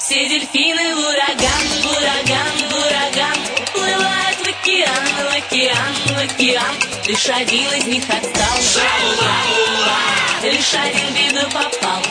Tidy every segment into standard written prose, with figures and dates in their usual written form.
Все дельфины в ураган, в ураган, в ураган уплывают в океан, в океан, в океан. Лишь один из них отстал. Лишь один в беду попал.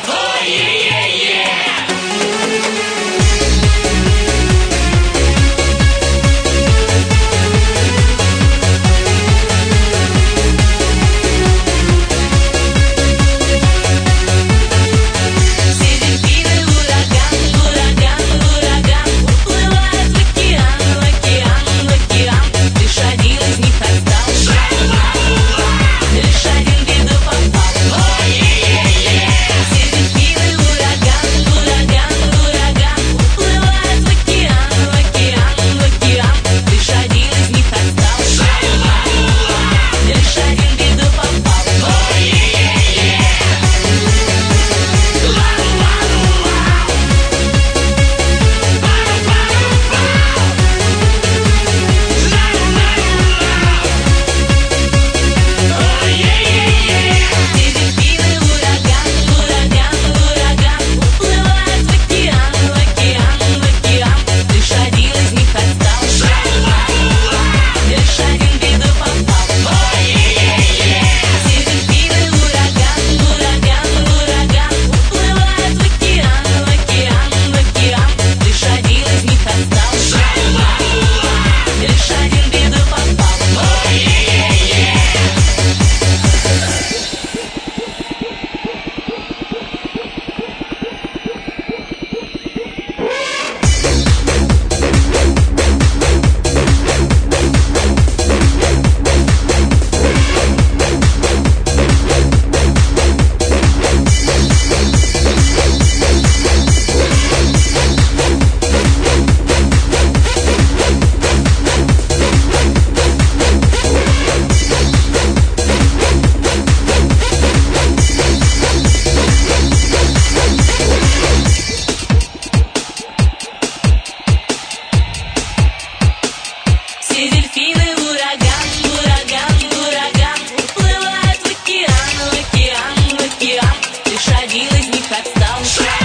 Все дельфины в ураган, в ураган, в ураган уплывают в океан, в океан, в океан. Лишь один из них отстал.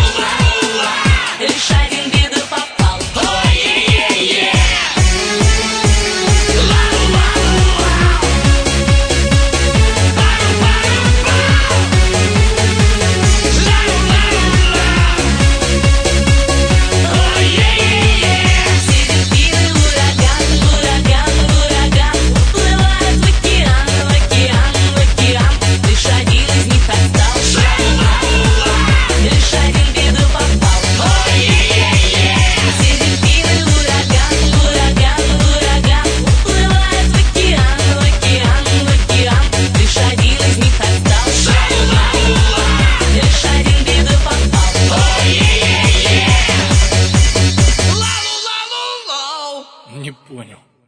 Лишь один в беду попал. Не понял.